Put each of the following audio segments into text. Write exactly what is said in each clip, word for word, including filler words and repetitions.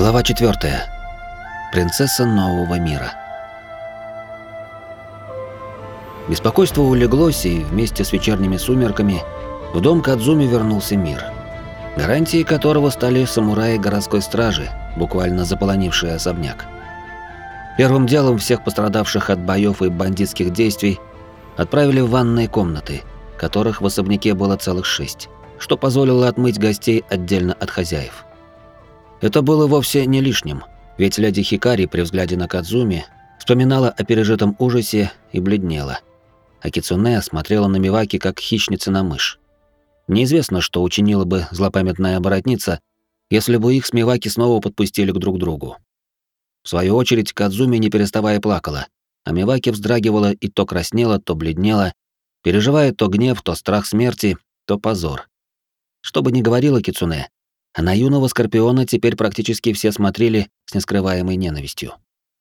Глава четвёртая. Принцесса нового мира. Беспокойство улеглось, и вместе с вечерними сумерками в дом Кадзуми вернулся мир, гарантией которого стали самураи городской стражи, буквально заполонившие особняк. Первым делом всех пострадавших от боёв и бандитских действий отправили в ванные комнаты, которых в особняке было целых шесть, что позволило отмыть гостей отдельно от хозяев. Это было вовсе не лишним, ведь леди Хикари при взгляде на Кадзуми вспоминала о пережитом ужасе и бледнела. А Кицуне смотрела на Миваки как хищница на мышь. Неизвестно, что учинила бы злопамятная оборотница, если бы их с Миваки снова подпустили к друг другу. В свою очередь Кадзуми не переставая плакала, а Миваки вздрагивала и то краснела, то бледнела, переживая то гнев, то страх смерти, то позор. Что бы ни говорила Кицуне, а на юного Скорпиона теперь практически все смотрели с нескрываемой ненавистью.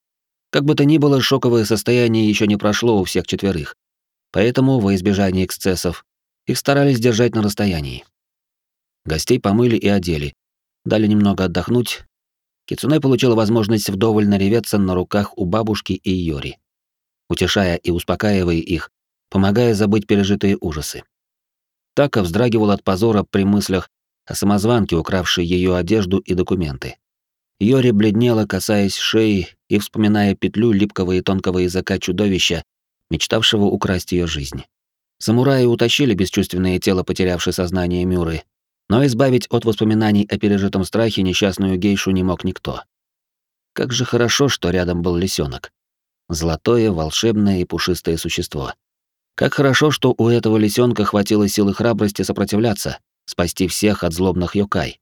Как бы то ни было, шоковое состояние еще не прошло у всех четверых, поэтому, во избежание эксцессов, их старались держать на расстоянии. Гостей помыли и одели, дали немного отдохнуть. Кицуне получила возможность вдоволь нареветься на руках у бабушки и Йори, утешая и успокаивая их, помогая забыть пережитые ужасы. Така вздрагивала от позора при мыслях о самозванке, укравшей ее одежду и документы. Йори бледнела, касаясь шеи и вспоминая петлю липкого и тонкого языка чудовища, мечтавшего украсть ее жизнь. Самураи утащили бесчувственное тело потерявшей сознание Мюры, но избавить от воспоминаний о пережитом страхе несчастную гейшу не мог никто. Как же хорошо, что рядом был лисенок. Золотое, волшебное и пушистое существо. Как хорошо, что у этого лисенка хватило силы храбрости сопротивляться, спасти всех от злобных йокай.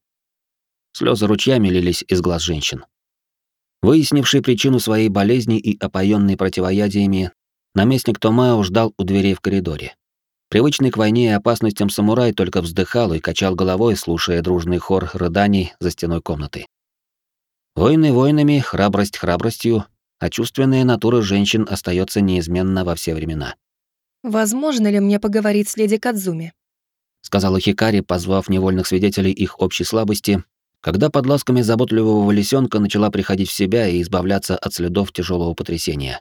Слезы ручьями лились из глаз женщин. Выяснивший причину своей болезни и опоенный противоядиями, наместник Томао ждал у дверей в коридоре. Привычный к войне и опасностям самурай только вздыхал и качал головой, слушая дружный хор рыданий за стеной комнаты. Войны войнами, храбрость храбростью, а чувственная натура женщин остается неизменно во все времена. «Возможно ли мне поговорить с леди Кадзуми?» — сказала Хикари, позвав невольных свидетелей их общей слабости, когда под ласками заботливого лисенка начала приходить в себя и избавляться от следов тяжелого потрясения.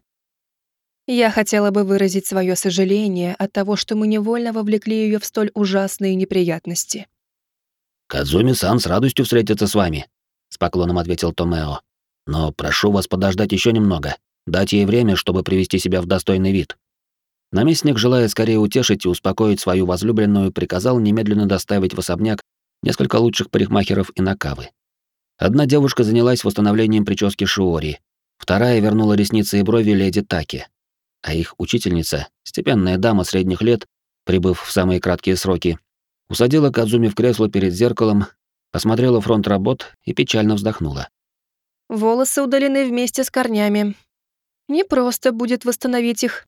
«Я хотела бы выразить свое сожаление от того, что мы невольно вовлекли ее в столь ужасные неприятности». «Кадзуми-сан с радостью встретится с вами», — с поклоном ответил Томео. «Но прошу вас подождать еще немного, дать ей время, чтобы привести себя в достойный вид». Наместник, желая скорее утешить и успокоить свою возлюбленную, приказал немедленно доставить в особняк несколько лучших парикмахеров и накавы. Одна девушка занялась восстановлением прически Шиори, вторая вернула ресницы и брови леди Таки, а их учительница, степенная дама средних лет, прибыв в самые краткие сроки, усадила Кадзуми в кресло перед зеркалом, посмотрела фронт работ и печально вздохнула. «Волосы удалены вместе с корнями. Не просто будет восстановить их.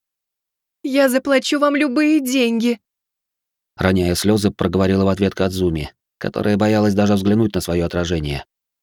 Я заплачу вам любые деньги», — роняя слезы, проговорила в ответ Кадзуми, которая боялась даже взглянуть на свое отражение.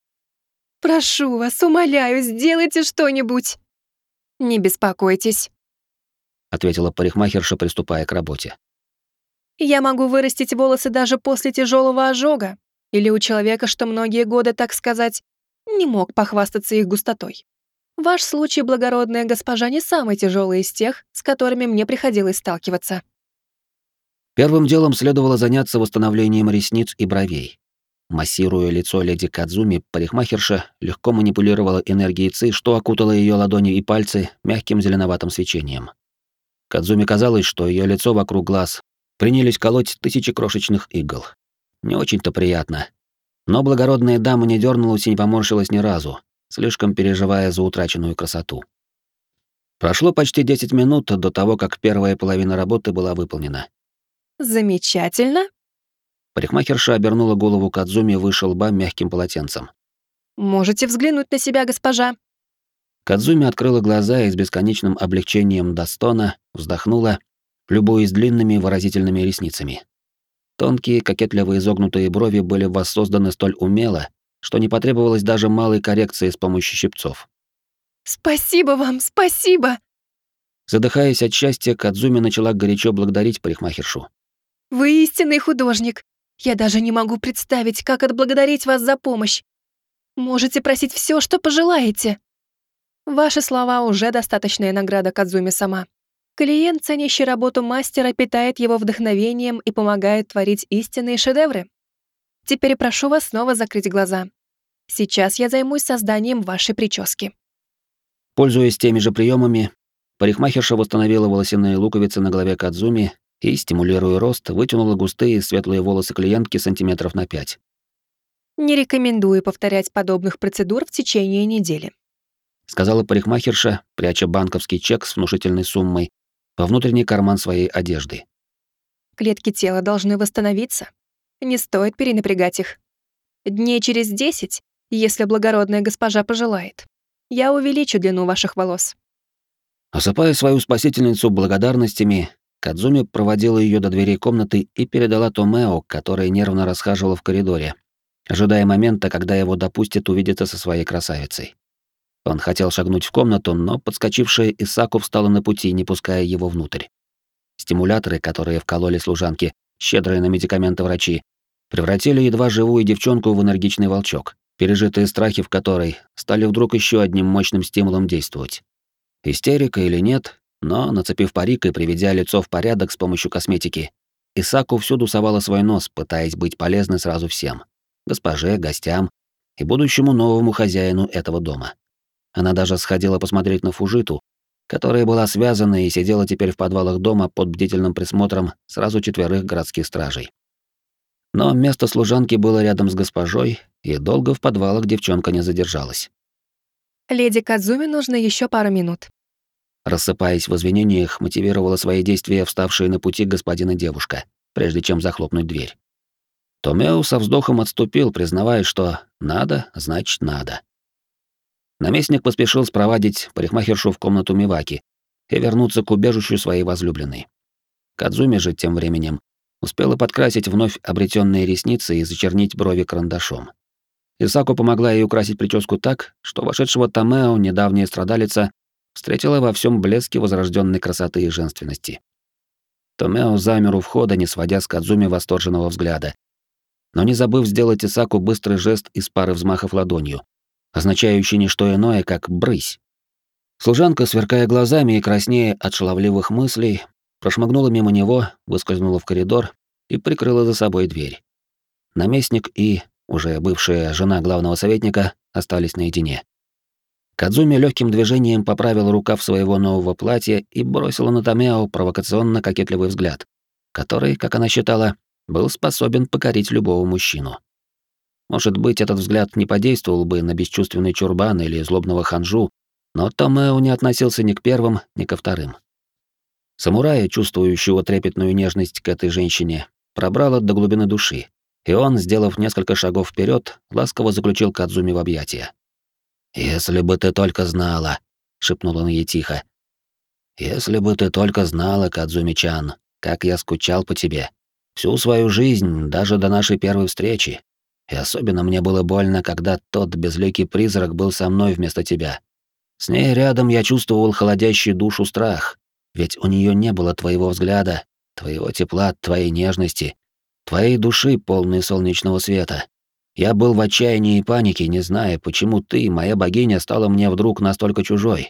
«Прошу вас, умоляю, сделайте что-нибудь». «Не беспокойтесь», — ответила парикмахерша, приступая к работе. «Я могу вырастить волосы даже после тяжелого ожога или у человека, что многие годы, так сказать, не мог похвастаться их густотой. Ваш случай, благородная госпожа, не самый тяжелый из тех, с которыми мне приходилось сталкиваться». Первым делом следовало заняться восстановлением ресниц и бровей. Массируя лицо леди Кадзуми, парикмахерша легко манипулировала энергией ци, что окутало ее ладони и пальцы мягким зеленоватым свечением. Кадзуми казалось, что ее лицо вокруг глаз принялись колоть тысячи крошечных игл. Не очень-то приятно. Но благородная дама не дернулась и не поморщилась ни разу, слишком переживая за утраченную красоту. Прошло почти десять минут до того, как первая половина работы была выполнена. «Замечательно. Парикмахерша обернула голову Кадзуми выше лба мягким полотенцем. Можете взглянуть на себя, госпожа». Кадзуми открыла глаза и с бесконечным облегчением до стона вздохнула, любуясь длинными выразительными ресницами. Тонкие, кокетливо изогнутые брови были воссозданы столь умело, что не потребовалось даже малой коррекции с помощью щипцов. «Спасибо вам, спасибо!» Задыхаясь от счастья, Кадзуми начала горячо благодарить парикмахершу. «Вы истинный художник. Я даже не могу представить, как отблагодарить вас за помощь. Можете просить все, что пожелаете. Ваши слова уже достаточная награда Кадзуми-сама. Клиент, ценящий работу мастера, питает его вдохновением и помогает творить истинные шедевры. Теперь прошу вас снова закрыть глаза. Сейчас я займусь созданием вашей прически. Пользуясь теми же приемами, парикмахерша восстановила волосяные луковицы на голове Кадзуми и, стимулируя рост, вытянула густые светлые волосы клиентки сантиметров на пять. Не рекомендую повторять подобных процедур в течение недели. Сказала парикмахерша, пряча банковский чек с внушительной суммой во внутренний карман своей одежды. Клетки тела должны восстановиться. Не стоит перенапрягать их. Дней через десять, если благородная госпожа пожелает, я увеличу длину ваших волос. Осыпая свою спасительницу благодарностями, Кадзуми проводила ее до дверей комнаты и передала Томео, которая нервно расхаживала в коридоре, ожидая момента, когда его допустят увидеться со своей красавицей. Он хотел шагнуть в комнату, но подскочившая Исаку встала на пути, не пуская его внутрь. Стимуляторы, которые вкололи служанки, щедрые на медикаменты врачи, превратили едва живую девчонку в энергичный волчок, пережитые страхи в которой стали вдруг еще одним мощным стимулом действовать. Истерика или нет, но, нацепив парик и приведя лицо в порядок с помощью косметики, Исаку всюду совала свой нос, пытаясь быть полезной сразу всем — госпоже, гостям и будущему новому хозяину этого дома. Она даже сходила посмотреть на Фужиту, которая была связана и сидела теперь в подвалах дома под бдительным присмотром сразу четверых городских стражей. Но место служанки было рядом с госпожой, и долго в подвалах девчонка не задержалась. Леди Кадзуми нужно еще пару минут. Рассыпаясь в извинениях, мотивировала свои действия вставшая на пути господина девушка, прежде чем захлопнуть дверь. Томео со вздохом отступил, признавая, что надо, значит надо. Наместник поспешил спровадить парикмахершу в комнату Миваки и вернуться к убежищу своей возлюбленной. Кадзуми же тем временем успела подкрасить вновь обретенные ресницы и зачернить брови карандашом. Исаку помогла ей украсить прическу так, что вошедшего Томео, недавняя страдалица, встретила во всем блеске возрожденной красоты и женственности. Томео замер у входа, не сводя с Кадзуми восторженного взгляда, но не забыв сделать Исаку быстрый жест из пары взмахов ладонью, означающий не что иное, как «брысь». Служанка, сверкая глазами и краснея от шаловливых мыслей, прошмыгнула мимо него, выскользнула в коридор и прикрыла за собой дверь. Наместник и, уже бывшая жена главного советника, остались наедине. Кадзуми легким движением поправила рукав своего нового платья и бросила на Томео провокационно кокетливый взгляд, который, как она считала, был способен покорить любого мужчину. Может быть, этот взгляд не подействовал бы на бесчувственный чурбан или злобного ханжу, но Томео не относился ни к первым, ни ко вторым. Самурая, чувствующего трепетную нежность к этой женщине, пробрало до глубины души, и он, сделав несколько шагов вперед, ласково заключил Кадзуми в объятия. «Если бы ты только знала», — шепнул он ей тихо. «Если бы ты только знала, Кадзуми-чан, как я скучал по тебе. Всю свою жизнь, даже до нашей первой встречи. И особенно мне было больно, когда тот безликий призрак был со мной вместо тебя. С ней рядом я чувствовал холодящий душу страх, ведь у нее не было твоего взгляда, твоего тепла, твоей нежности, твоей души, полной солнечного света. Я был в отчаянии и панике, не зная, почему ты, моя богиня, стала мне вдруг настолько чужой.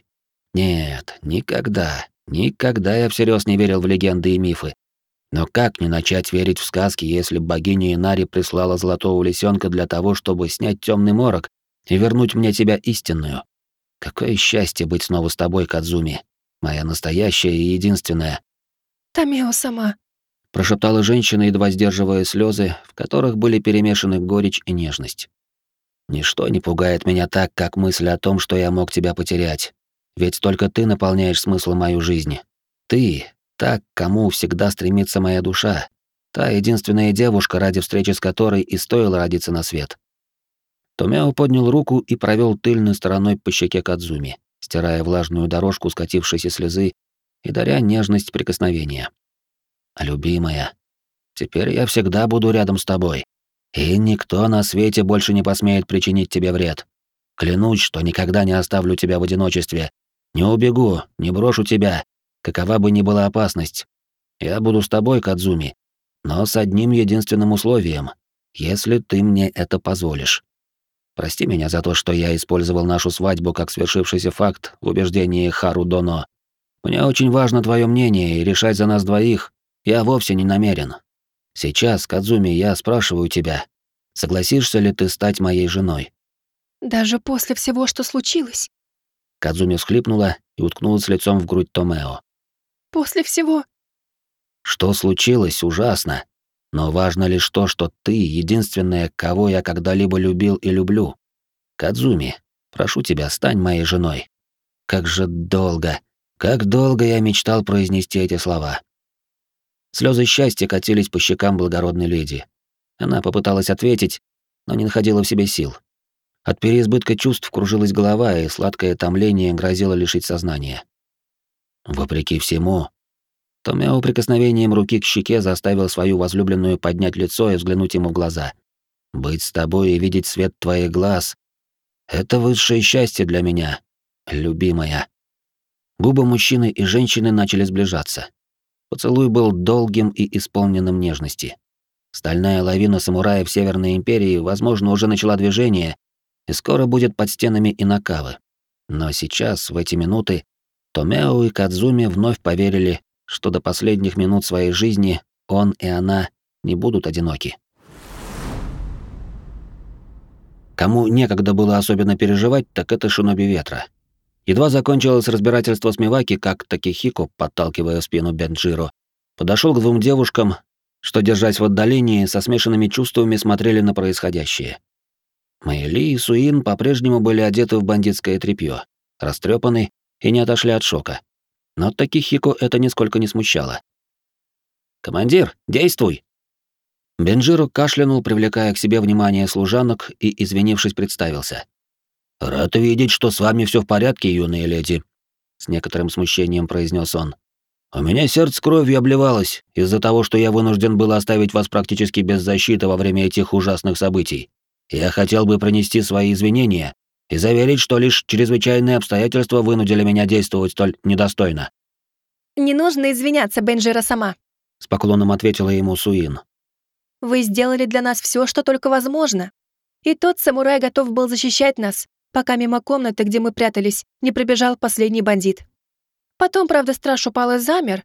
Нет, никогда, никогда я всерьез не верил в легенды и мифы. Но как не начать верить в сказки, если богиня Инари прислала золотого лисенка для того, чтобы снять темный морок и вернуть мне тебя истинную? Какое счастье быть снова с тобой, Кадзуми, моя настоящая и единственная. Томео сама. Прошептала женщина, едва сдерживая слезы, в которых были перемешаны горечь и нежность. Ничто не пугает меня так, как мысль о том, что я мог тебя потерять. Ведь только ты наполняешь смыслом мою жизнь. Ты, та, к кому всегда стремится моя душа, та единственная девушка, ради встречи с которой и стоило родиться на свет. Томео поднял руку и провел тыльной стороной по щеке Кадзуми, стирая влажную дорожку скатившейся слезы и даря нежность прикосновения. «Любимая, теперь я всегда буду рядом с тобой, и никто на свете больше не посмеет причинить тебе вред. Клянусь, что никогда не оставлю тебя в одиночестве, не убегу, не брошу тебя, какова бы ни была опасность. Я буду с тобой, Кадзуми, но с одним единственным условием, если ты мне это позволишь». Прости меня за то, что я использовал нашу свадьбу как свершившийся факт в убеждении Хару Доно. Мне очень важно твое мнение, и решать за нас двоих я вовсе не намерен. Сейчас, Кадзуми, я спрашиваю тебя, согласишься ли ты стать моей женой?» Даже после всего, что случилось? Кадзуми всхлипнула и уткнулась лицом в грудь Томео. После всего? «Что случилось, ужасно. Но важно лишь то, что ты единственная, кого я когда-либо любил и люблю. Кадзуми, прошу тебя, стань моей женой. Как же долго, как долго я мечтал произнести эти слова». Слезы счастья катились по щекам благородной леди. Она попыталась ответить, но не находила в себе сил. От переизбытка чувств кружилась голова, и сладкое томление грозило лишить сознания. Вопреки всему, Томео прикосновением руки к щеке заставил свою возлюбленную поднять лицо и взглянуть ему в глаза. «Быть с тобой и видеть свет твоих глаз — это высшее счастье для меня, любимая». Губы мужчины и женщины начали сближаться. Поцелуй был долгим и исполненным нежности. Стальная лавина самураев Северной Империи, возможно, уже начала движение и скоро будет под стенами Инакавы. Но сейчас, в эти минуты, Томео и Кадзуми вновь поверили, что до последних минут своей жизни он и она не будут одиноки. Кому некогда было особенно переживать, так это шиноби ветра. Едва закончилось разбирательство с Миваки, как Такихико, подталкивая в спину Бенджиро, подошел к двум девушкам, что, держась в отдалении, со смешанными чувствами смотрели на происходящее. Мэйли и Суин по-прежнему были одеты в бандитское тряпьё, растрепаны и не отошли от шока. Но Такихико это нисколько не смущало. «Командир, действуй!» Бенджиро кашлянул, привлекая к себе внимание служанок, и, извинившись, представился. «Рад видеть, что с вами все в порядке, юные леди», — с некоторым смущением произнес он. «У меня сердце кровью обливалось из-за того, что я вынужден был оставить вас практически без защиты во время этих ужасных событий. Я хотел бы принести свои извинения и заверить, что лишь чрезвычайные обстоятельства вынудили меня действовать столь недостойно». «Не нужно извиняться, Бенджиро сама», — с поклоном ответила ему Суин. «Вы сделали для нас все, что только возможно. И тот самурай готов был защищать нас, пока мимо комнаты, где мы прятались, не пробежал последний бандит. Потом, правда, страж упал и замер».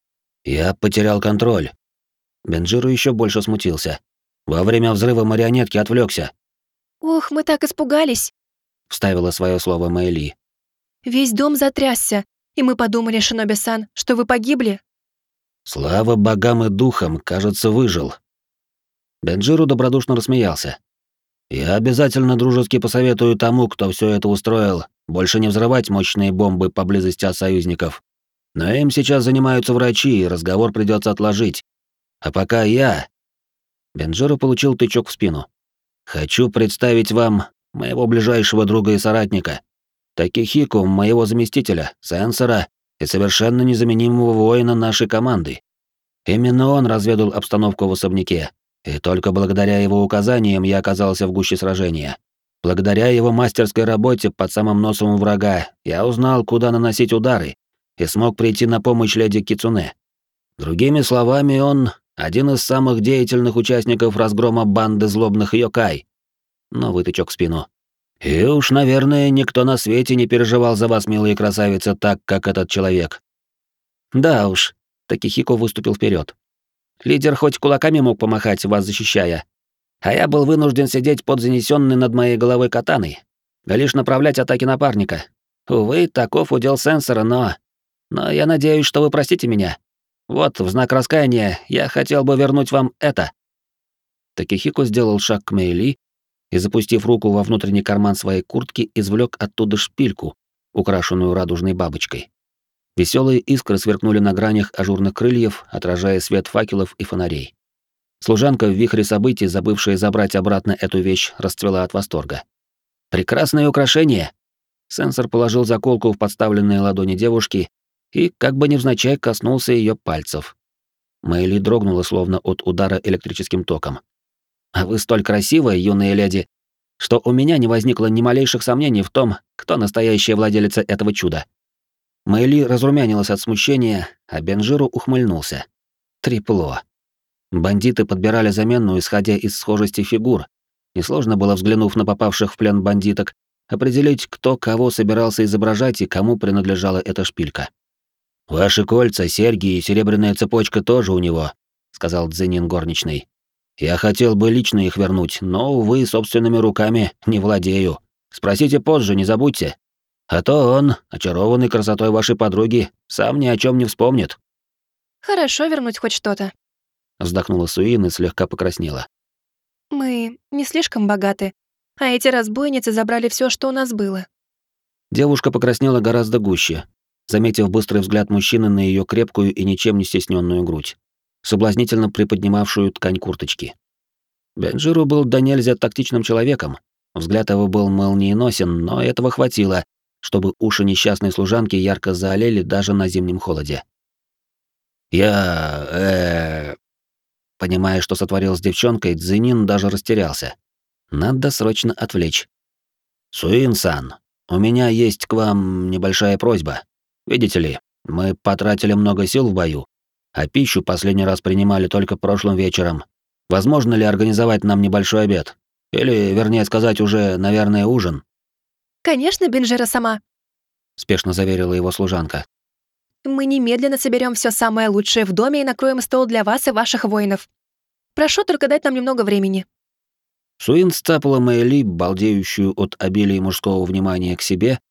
«Я потерял контроль». Бенджиро еще больше смутился. «Во время взрыва марионетки отвлекся. «Ох, мы так испугались», — вставила свое слово Мэйли. «Весь дом затрясся, и мы подумали, Шиноби-сан, что вы погибли». «Слава богам и духам, кажется, выжил». Бенджиро добродушно рассмеялся. «Я обязательно дружески посоветую тому, кто все это устроил, больше не взрывать мощные бомбы поблизости от союзников. Но им сейчас занимаются врачи, и разговор придется отложить. А пока я...» Бенджиро получил тычок в спину. «Хочу представить вам моего ближайшего друга и соратника, Такихико, моего заместителя, сенсора и совершенно незаменимого воина нашей команды. Именно он разведал обстановку в особняке, и только благодаря его указаниям я оказался в гуще сражения. Благодаря его мастерской работе под самым носом у врага я узнал, куда наносить удары, и смог прийти на помощь леди Кицуне. Другими словами, он один из самых деятельных участников разгрома банды злобных йокай». Новый тычок в спину. «И уж, наверное, никто на свете не переживал за вас, милые красавицы, так, как этот человек». «Да уж», — Такихико выступил вперед. «Лидер хоть кулаками мог помахать, вас защищая, а я был вынужден сидеть под занесенной над моей головой катаной, да лишь направлять атаки напарника. Увы, таков удел сенсора, но... Но я надеюсь, что вы простите меня. Вот, в знак раскаяния, я хотел бы вернуть вам это». Такихико сделал шаг к Мэйли и, запустив руку во внутренний карман своей куртки, извлек оттуда шпильку, украшенную радужной бабочкой. Веселые искры сверкнули на гранях ажурных крыльев, отражая свет факелов и фонарей. Служанка в вихре событий, забывшая забрать обратно эту вещь, расцвела от восторга. «Прекрасное украшение!» Сенсор положил заколку в подставленные ладони девушки и, как бы невзначай, коснулся ее пальцев. Мэйли дрогнула, словно от удара электрическим током. «А вы столь красивая, юная леди, что у меня не возникло ни малейших сомнений в том, кто настоящая владелица этого чуда». Мэйли разрумянилась от смущения, а Бенджиро ухмыльнулся. Трепло. Бандиты подбирали замену, исходя из схожести фигур, Несложно было, взглянув на попавших в плен бандиток, определить, кто кого собирался изображать и кому принадлежала эта шпилька. «Ваши кольца, серьги и серебряная цепочка тоже у него», — сказал Цзинин горничной. «Я хотел бы лично их вернуть, но, увы, собственными руками не владею. Спросите позже, не забудьте. А то он, очарованный красотой вашей подруги, сам ни о чем не вспомнит». «Хорошо вернуть хоть что-то», — вздохнула Суин и слегка покраснела. «Мы не слишком богаты, а эти разбойницы забрали все, что у нас было». Девушка покраснела гораздо гуще, заметив быстрый взгляд мужчины на ее крепкую и ничем не стесненную грудь, соблазнительно приподнимавшую ткань курточки. Бенджиру был до нельзя тактичным человеком, взгляд его был молниеносен, но этого хватило, чтобы уши несчастной служанки ярко заолели даже на зимнем холоде. «Я... э Понимая, что сотворил с девчонкой, Цзинин даже растерялся. Надо срочно отвлечь. «Суин-сан, у меня есть к вам небольшая просьба. Видите ли, мы потратили много сил в бою, а пищу последний раз принимали только прошлым вечером. Возможно ли организовать нам небольшой обед? Или, вернее сказать, уже, наверное, ужин?» «Конечно, Бенджира сама», — спешно заверила его служанка. «Мы немедленно соберем все самое лучшее в доме и накроем стол для вас и ваших воинов. Прошу только дать нам немного времени». Суин сцапала Мэйли, балдеющую от обилия мужского внимания, к себе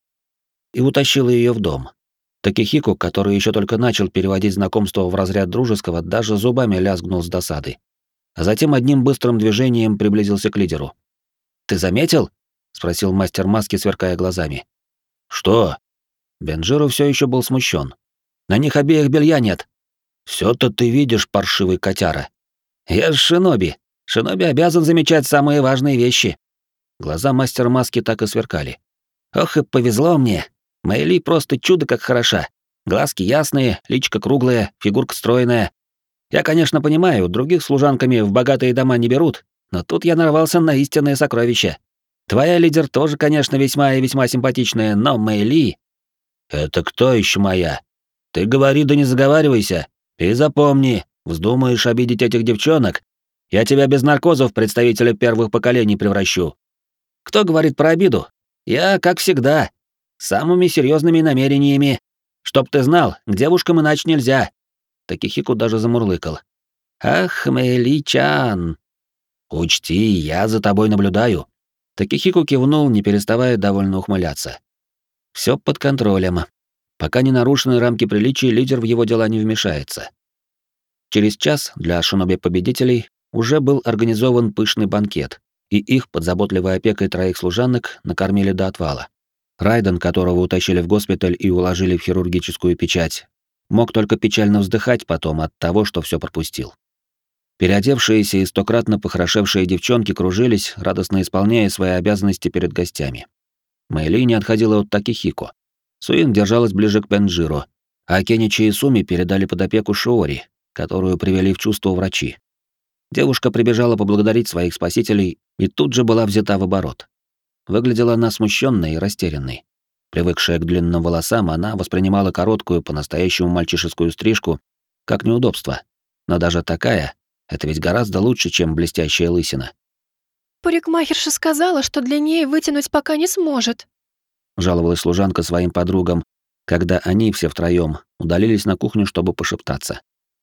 и утащила ее в дом. Такихико, который еще только начал переводить знакомство в разряд дружеского, даже зубами лязгнул с досады. А затем одним быстрым движением приблизился к лидеру. «Ты заметил?» — спросил мастер маски, сверкая глазами. «Что?» Бенджиру все еще был смущен. «На них обеих белья нет». «Все-то ты видишь, паршивый котяра». «Я ж шиноби. Шиноби обязан замечать самые важные вещи». Глаза мастера маски так и сверкали. «Ох и повезло мне. Мэйли просто чудо как хороша. Глазки ясные, личико круглое, фигурка стройная. Я, конечно, понимаю, других служанками в богатые дома не берут, но тут я нарвался на истинное сокровище. Твоя лидер тоже, конечно, весьма и весьма симпатичная, но Мэйли...» «Это кто еще моя? Ты говори да не заговаривайся. И запомни, вздумаешь обидеть этих девчонок, я тебя без наркозов в представителя первых поколений превращу». «Кто говорит про обиду? Я, как всегда, с самыми серьезными намерениями. Чтоб ты знал, к девушкам иначе нельзя». Такихико даже замурлыкал. «Ах, Мэйли-чан!» «Учти, я за тобой наблюдаю». Такихико кивнул, не переставая довольно ухмыляться. Все под контролем. Пока не нарушены рамки приличий, лидер в его дела не вмешается. Через час для шиноби-победителей уже был организован пышный банкет, и их под заботливой опекой троих служанок накормили до отвала. Райден, которого утащили в госпиталь и уложили в хирургическую печать, мог только печально вздыхать потом от того, что все пропустил. Переодевшиеся и стократно похорошевшие девчонки кружились, радостно исполняя свои обязанности перед гостями. Мэйли не отходила от Такихико. Суин держалась ближе к Бенджиру, а Кеничи и Суми передали под опеку Шиори, которую привели в чувство врачи. Девушка прибежала поблагодарить своих спасителей и тут же была взята в оборот. Выглядела она смущенной и растерянной. Привыкшая к длинным волосам, она воспринимала короткую, по-настоящему мальчишескую стрижку как неудобство. Но даже такая — это ведь гораздо лучше, чем блестящая лысина. «Парикмахерша сказала, что длиннее вытянуть пока не сможет», — жаловалась служанка своим подругам, когда они все втроем удалились на кухню, чтобы пошептаться.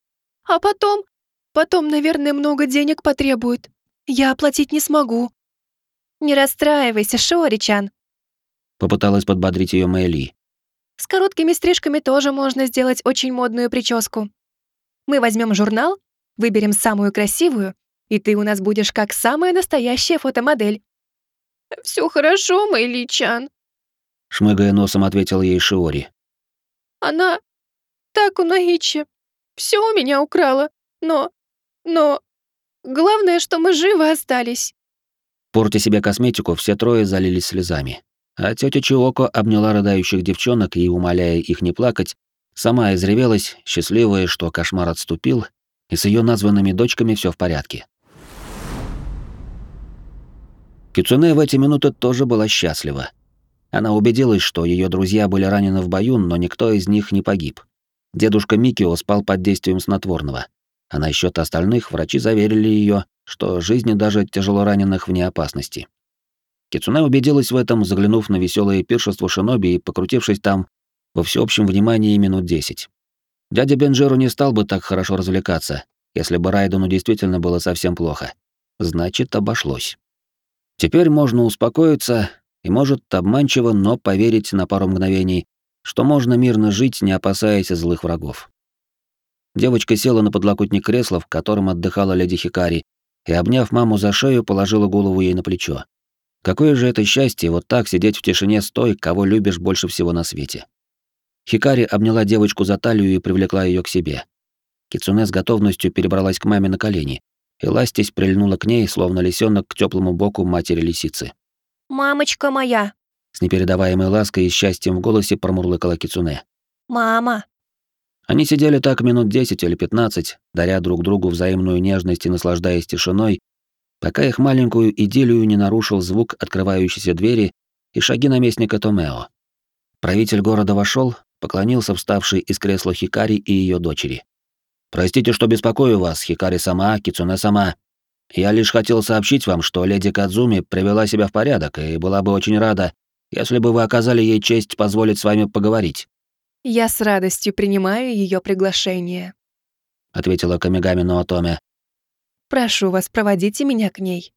«А потом, потом, наверное, много денег потребует. Я оплатить не смогу». «Не расстраивайся, Шиори-чан», — попыталась подбодрить ее Мэйли. «С короткими стрижками тоже можно сделать очень модную прическу. Мы возьмем журнал, выберем самую красивую, и ты у нас будешь как самая настоящая фотомодель». «Все хорошо, Мэйли-чан», — шмыгая носом ответил ей Шиори. «Она так унаичи. Все у меня украла. Но... но... главное, что мы живы остались». Портя себе косметику, все трое залились слезами. А тетя Чиоко обняла рыдающих девчонок и, умоляя их не плакать, сама изревелась, счастливая, что кошмар отступил, и с ее названными дочками все в порядке. Кицуне в эти минуты тоже была счастлива. Она убедилась, что ее друзья были ранены в бою, но никто из них не погиб. Дедушка Микио спал под действием снотворного. а насчет остальных врачи заверили ее, что жизни даже тяжелораненых вне опасности. Кицуне убедилась в этом, заглянув на веселое пиршество шиноби и покрутившись там во всеобщем внимании минут десять. Дядя Бенджеру не стал бы так хорошо развлекаться, если бы Райдену действительно было совсем плохо. Значит, обошлось. Теперь можно успокоиться и, может, обманчиво, но поверить на пару мгновений, что можно мирно жить, не опасаясь злых врагов. Девочка села на подлокотник кресла, в котором отдыхала леди Хикари, и, обняв маму за шею, положила голову ей на плечо. Какое же это счастье вот так сидеть в тишине с той, кого любишь больше всего на свете. Хикари обняла девочку за талию и привлекла ее к себе. Кицуне с готовностью перебралась к маме на колени, и ластясь прильнула к ней, словно лисенок к теплому боку матери-лисицы. «Мамочка моя!» С непередаваемой лаской и счастьем в голосе промурлыкала Кицуне. «Мама!» Они сидели так минут десять или пятнадцать, даря друг другу взаимную нежность и наслаждаясь тишиной, пока их маленькую идиллию не нарушил звук открывающейся двери и шаги наместника Томео. Правитель города вошел, поклонился вставшей из кресла Хикари и ее дочери. «Простите, что беспокою вас, Хикари-сама, Кицуне-сама. Я лишь хотел сообщить вам, что леди Кадзуми привела себя в порядок и была бы очень рада, если бы вы оказали ей честь позволить с вами поговорить», «Я с радостью принимаю ее приглашение. ответила Камигами Ноотоме. Прошу вас, проводите меня к ней».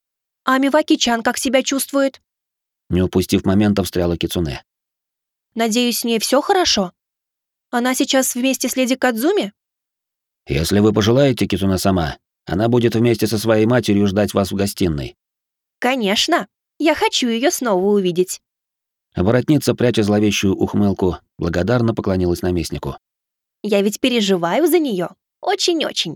«А Миваки-чан как себя чувствует?» Не упустив момента, встряла Кицуне. «Надеюсь, с ней все хорошо? Она сейчас вместе с леди Кадзуми?» «Если вы пожелаете, Кицуне-сама, она будет вместе со своей матерью ждать вас в гостиной». «Конечно. Я хочу ее снова увидеть». Воротница, пряча зловещую ухмылку, благодарно поклонилась наместнику. «Я ведь переживаю за нее. Очень-очень».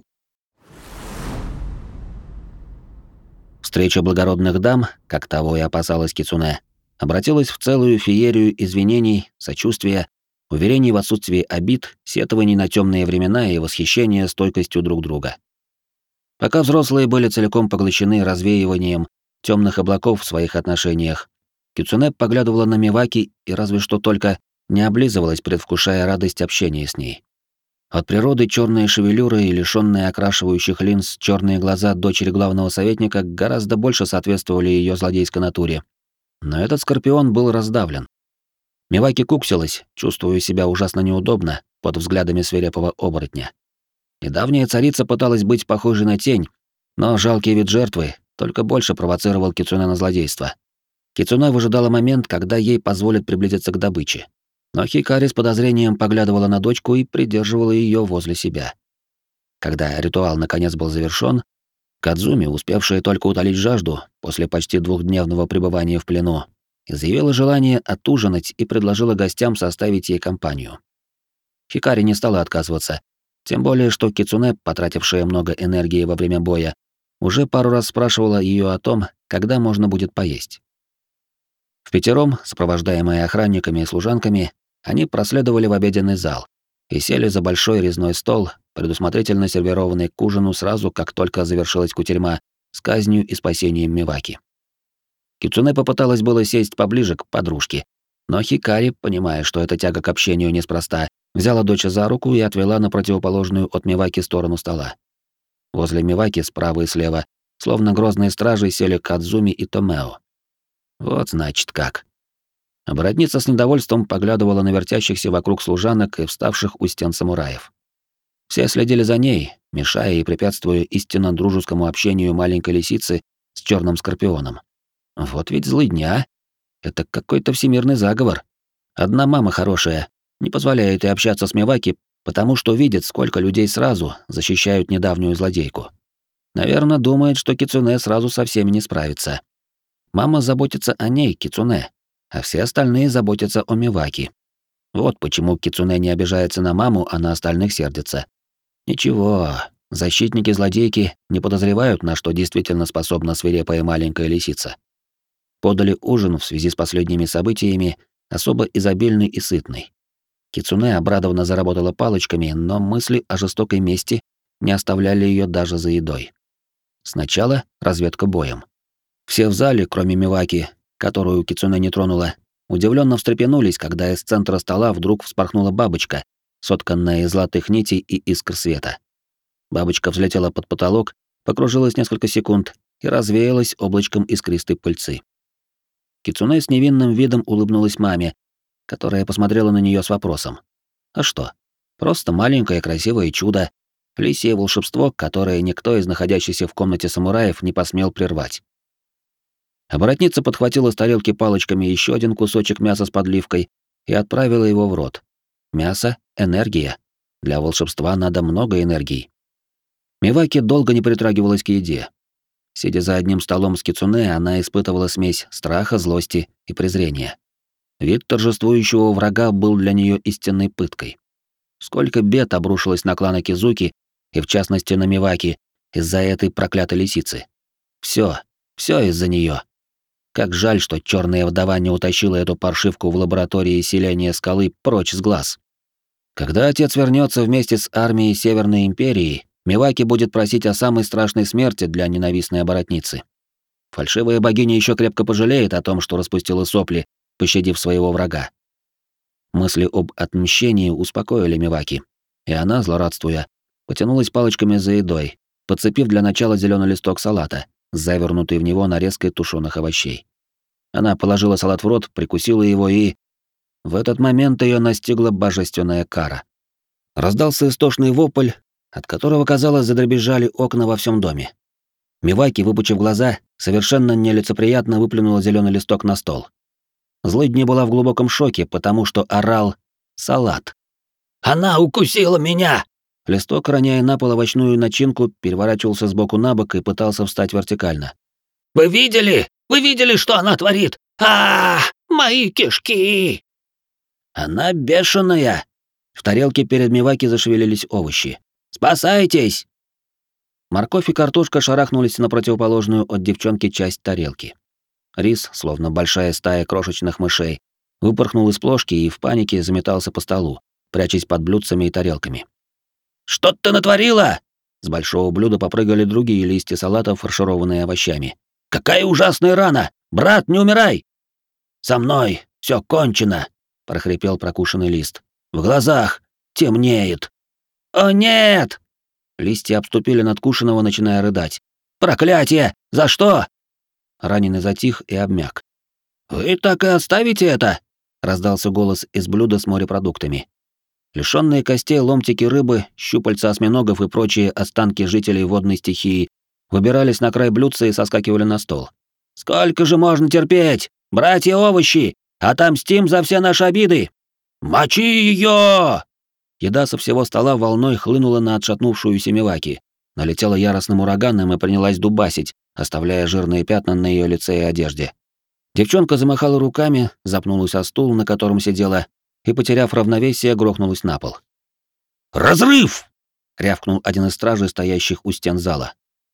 Встреча благородных дам, как того и опасалась Кицуне, обратилась в целую феерию извинений, сочувствия, уверений в отсутствии обид, сетований на темные времена и восхищения стойкостью друг друга. Пока взрослые были целиком поглощены развеиванием темных облаков в своих отношениях, Кицуне поглядывала на Миваки и разве что только не облизывалась, предвкушая радость общения с ней. От природы черные шевелюры и лишённые окрашивающих линз черные глаза дочери главного советника гораздо больше соответствовали ее злодейской натуре. Но этот скорпион был раздавлен. Миваки куксилась, чувствуя себя ужасно неудобно под взглядами свирепого оборотня. Недавняя царица пыталась быть похожей на тень, но жалкий вид жертвы только больше провоцировал Кицуне на злодейство. Кицуне выжидала момент, когда ей позволят приблизиться к добыче. Но Хикари с подозрением поглядывала на дочку и придерживала ее возле себя. Когда ритуал наконец был завершён, Кадзуми, успевшая только утолить жажду после почти двухдневного пребывания в плену, изъявила желание отужинать и предложила гостям составить ей компанию. Хикари не стала отказываться, тем более что Кицуне, потратившая много энергии во время боя, уже пару раз спрашивала ее о том, когда можно будет поесть. Впятером, сопровождаемые охранниками и служанками, они проследовали в обеденный зал и сели за большой резной стол, предусмотрительно сервированный к ужину сразу, как только завершилась кутерьма с казнью и спасением Миваки. Кицуне попыталась было сесть поближе к подружке, но Хикари, понимая, что эта тяга к общению неспроста, взяла дочь за руку и отвела на противоположную от Миваки сторону стола. Возле Миваки справа и слева, словно грозные стражи, сели Кадзуми и Томео. Вот значит как. Оборотница с недовольством поглядывала на вертящихся вокруг служанок и вставших у стен самураев. Все следили за ней, мешая и препятствуя истинно дружескому общению маленькой лисицы с черным скорпионом. Вот ведь злыдня. Это какой-то всемирный заговор. Одна мама хорошая не позволяет ей общаться с Миваки, потому что видит, сколько людей сразу защищают недавнюю злодейку. Наверное, думает, что Кицуне сразу со всеми не справится. Мама заботится о ней, Кицуне, а все остальные заботятся о Миваки. Вот почему Кицуне не обижается на маму, а на остальных сердится. Ничего, защитники злодейки не подозревают, на что действительно способна свирепая маленькая лисица. Подали ужин в связи с последними событиями, особо изобильный и сытный. Кицуне обрадованно заработала палочками, но мысли о жестокой мести не оставляли ее даже за едой. Сначала разведка боем. Все в зале, кроме Миваки, которую Кицуне не тронула, удивленно встрепенулись, когда из центра стола вдруг вспорхнула бабочка, сотканная из золотых нитей и искр света. Бабочка взлетела под потолок, покружилась несколько секунд и развеялась облачком искристой пыльцы. Кицуне с невинным видом улыбнулась маме, которая посмотрела на нее с вопросом. А что? Просто маленькое красивое чудо, лисье волшебство, которое никто из находящихся в комнате самураев не посмел прервать. Оборотница подхватила с тарелки палочками еще один кусочек мяса с подливкой и отправила его в рот. Мясо — энергия. Для волшебства надо много энергии. Миваки долго не притрагивалась к еде. Сидя за одним столом с Кицуне, она испытывала смесь страха, злости и презрения. Вид торжествующего врага был для нее истинной пыткой. Сколько бед обрушилось на клан Акизуки, и в частности на Миваки, из-за этой проклятой лисицы. Все, все из-за нее. Как жаль, что черная вдова не утащила эту паршивку в лаборатории селения скалы прочь с глаз. Когда отец вернется вместе с армией Северной империи, Миваки будет просить о самой страшной смерти для ненавистной оборотницы. Фальшивая богиня еще крепко пожалеет о том, что распустила сопли, пощадив своего врага. Мысли об отмщении успокоили Миваки, и она, злорадствуя, потянулась палочками за едой, подцепив для начала зеленый листок салата, завернутый в него нарезкой тушеных овощей. Она положила салат в рот, прикусила его и... В этот момент ее настигла божественная кара. Раздался истошный вопль, от которого, казалось, задребезжали окна во всем доме. Миваки, выпучив глаза, совершенно нелицеприятно выплюнула зеленый листок на стол. Злыдня была в глубоком шоке, потому что орал салат. «Она укусила меня!» Листок, роняя на пол овощную начинку, переворачивался с боку на бок и пытался встать вертикально. «Вы видели? Вы видели, что она творит? А, -а, -а мои кишки!» «Она бешеная!» В тарелке перед Миваки зашевелились овощи. «Спасайтесь!» Морковь и картошка шарахнулись на противоположную от девчонки часть тарелки. Рис, словно большая стая крошечных мышей, выпорхнул из плошки и в панике заметался по столу, прячась под блюдцами и тарелками. «Что ты натворила?» С большого блюда попрыгали другие листья салата, фаршированные овощами. «Какая ужасная рана! Брат, не умирай!» «Со мной все кончено!» — прохрипел прокушенный лист. «В глазах темнеет!» «О, нет!» Листья обступили надкушенного, начиная рыдать. «Проклятие! За что?» Раненый затих и обмяк. «Вы так и оставите это?» — раздался голос из блюда с морепродуктами. Лишённые костей ломтики рыбы, щупальца осьминогов и прочие останки жителей водной стихии выбирались на край блюдца и соскакивали на стол. «Сколько же можно терпеть? Братья овощи! Отомстим за все наши обиды! Мочи её!» Еда со всего стола волной хлынула на отшатнувшуюся Миваки, налетела яростным ураганом и принялась дубасить, оставляя жирные пятна на ее лице и одежде. Девчонка замахала руками, запнулась о стул, на котором сидела, и, потеряв равновесие, грохнулась на пол. «Разрыв!» — рявкнул один из стражей, стоящих у стен зала.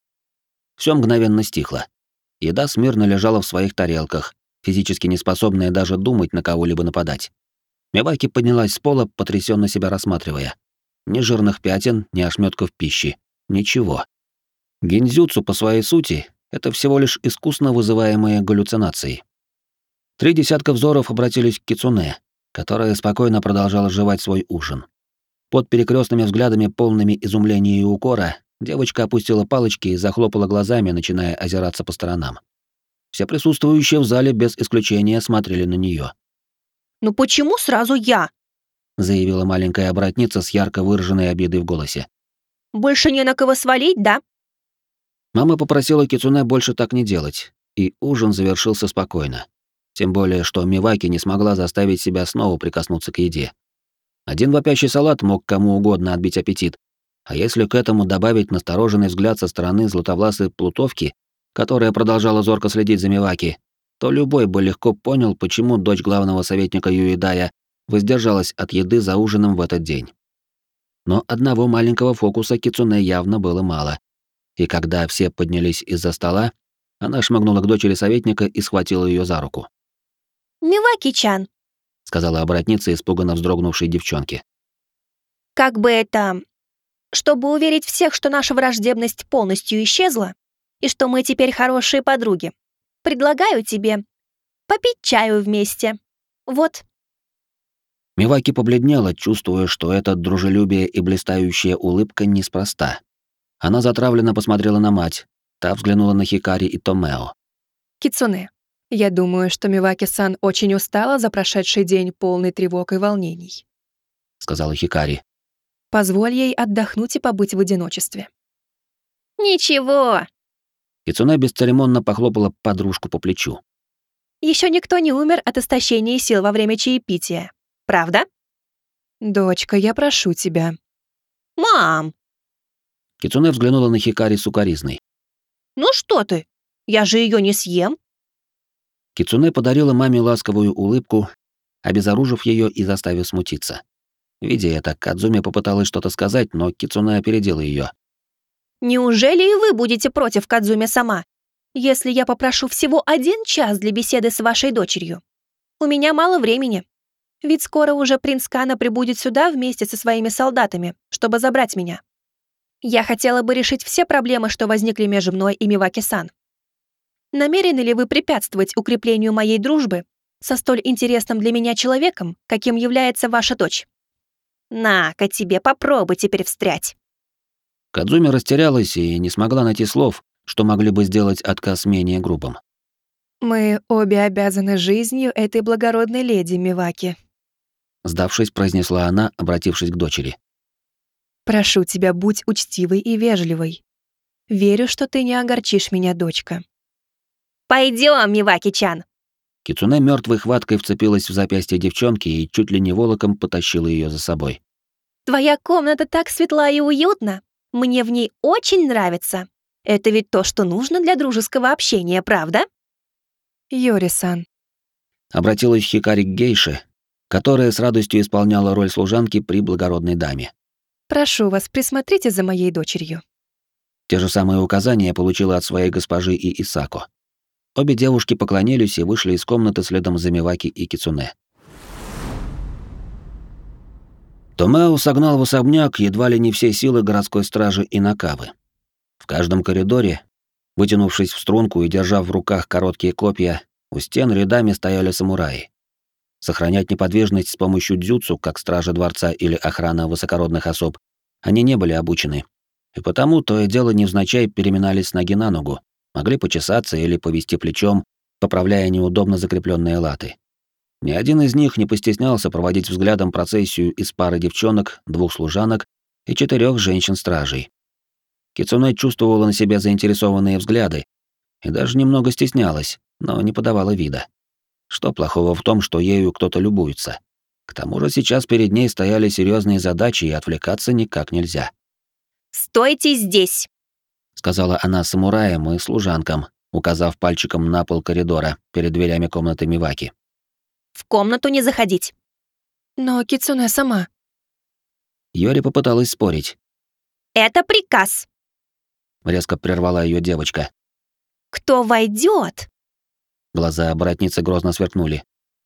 Всё мгновенно стихло. Еда смирно лежала в своих тарелках, физически неспособная даже думать на кого-либо нападать. Миваки поднялась с пола, потрясённо себя рассматривая. Ни жирных пятен, ни ошмётков пищи. Ничего. Гинзюцу по своей сути — это всего лишь искусно вызываемые галлюцинации. Три десятка взоров обратились к Кицуне, которая спокойно продолжала жевать свой ужин. Под перекрестными взглядами, полными изумления и укора, девочка опустила палочки и захлопала глазами, начиная озираться по сторонам. Все присутствующие в зале без исключения смотрели на нее. «Ну почему сразу я?» — заявила маленькая оборотница с ярко выраженной обидой в голосе. «Больше не на кого свалить, да?» Мама попросила Кицуне больше так не делать, и ужин завершился спокойно. Тем более, что Миваки не смогла заставить себя снова прикоснуться к еде. Один вопящий салат мог кому угодно отбить аппетит, а если к этому добавить настороженный взгляд со стороны златовласой плутовки, которая продолжала зорко следить за Миваки, то любой бы легко понял, почему дочь главного советника Юидая воздержалась от еды за ужином в этот день. Но одного маленького фокуса Кицуне явно было мало, и когда все поднялись из-за стола, она шмыгнула к дочери советника и схватила ее за руку. «Миваки-чан», — сказала оборотница испуганно вздрогнувшей девчонке. «как бы это... чтобы уверить всех, что наша враждебность полностью исчезла, и что мы теперь хорошие подруги, предлагаю тебе попить чаю вместе. Вот». Миваки побледнела, чувствуя, что это дружелюбие и блистающая улыбка неспроста. Она затравленно посмотрела на мать, та взглянула на Хикари и Томео. Кицуне, я думаю, что Миваки-сан очень устала за прошедший день, полный тревог и волнений. Сказала Хикари. Позволь ей отдохнуть и побыть в одиночестве. Ничего. Кицуне бесцеремонно похлопала подружку по плечу. Еще никто не умер от истощения сил во время чаепития. Правда? Дочка, я прошу тебя. Мам! Кицуне взглянула на Хикари сукаризной. Ну что ты? Я же ее не съем. Кицуне подарила маме ласковую улыбку, обезоружив ее и заставив смутиться. Видя это, Кадзуми попыталась что-то сказать, но Кицуне опередила ее. Неужели и вы будете против, Кадзуми сама, если я попрошу всего один час для беседы с вашей дочерью? У меня мало времени. Ведь скоро уже принц Кана прибудет сюда вместе со своими солдатами, чтобы забрать меня. Я хотела бы решить все проблемы, что возникли между мной и Миваки-сан. Намерены ли вы препятствовать укреплению моей дружбы со столь интересным для меня человеком, каким является ваша дочь? На-ка тебе, попробуй теперь встрять. Кадзуми растерялась и не смогла найти слов, что могли бы сделать отказ менее грубым. Мы обе обязаны жизнью этой благородной леди, Миваки. Сдавшись, произнесла она, обратившись к дочери. Прошу тебя, будь учтивой и вежливой. Верю, что ты не огорчишь меня, дочка. Пойдем, Миваки-чан. Кицуне мертвой хваткой вцепилась в запястье девчонки и чуть ли не волоком потащила ее за собой. Твоя комната так светла и уютна. Мне в ней очень нравится. Это ведь то, что нужно для дружеского общения, правда? Йори-сан. Обратилась Хикари к гейше, которая с радостью исполняла роль служанки при благородной даме. Прошу вас, присмотрите за моей дочерью. Те же самые указания получила от своей госпожи и Исако. Обе девушки поклонились и вышли из комнаты следом за Миваки и Кицуне. Томео согнал в особняк едва ли не все силы городской стражи и Накавы. В каждом коридоре, вытянувшись в струнку и держа в руках короткие копья, у стен рядами стояли самураи. Сохранять неподвижность с помощью дзюцу, как стражи дворца или охрана высокородных особ, они не были обучены. И потому то и дело невзначай переминались с ноги на ногу, могли почесаться или повести плечом, поправляя неудобно закрепленные латы. Ни один из них не постеснялся проводить взглядом процессию из пары девчонок, двух служанок и четырех женщин-стражей. Кицуне чувствовала на себе заинтересованные взгляды и даже немного стеснялась, но не подавала вида. Что плохого в том, что ею кто-то любуется? К тому же сейчас перед ней стояли серьезные задачи, и отвлекаться никак нельзя. «Стойте здесь!» — сказала она самураям и служанкам, указав пальчиком на пол коридора перед дверями комнаты Миваки. «В комнату не заходить!» «Но Кицуне сама...» Йори попыталась спорить. «Это приказ!» — резко прервала ее девочка. «Кто войдет?» Глаза братницы грозно сверкнули.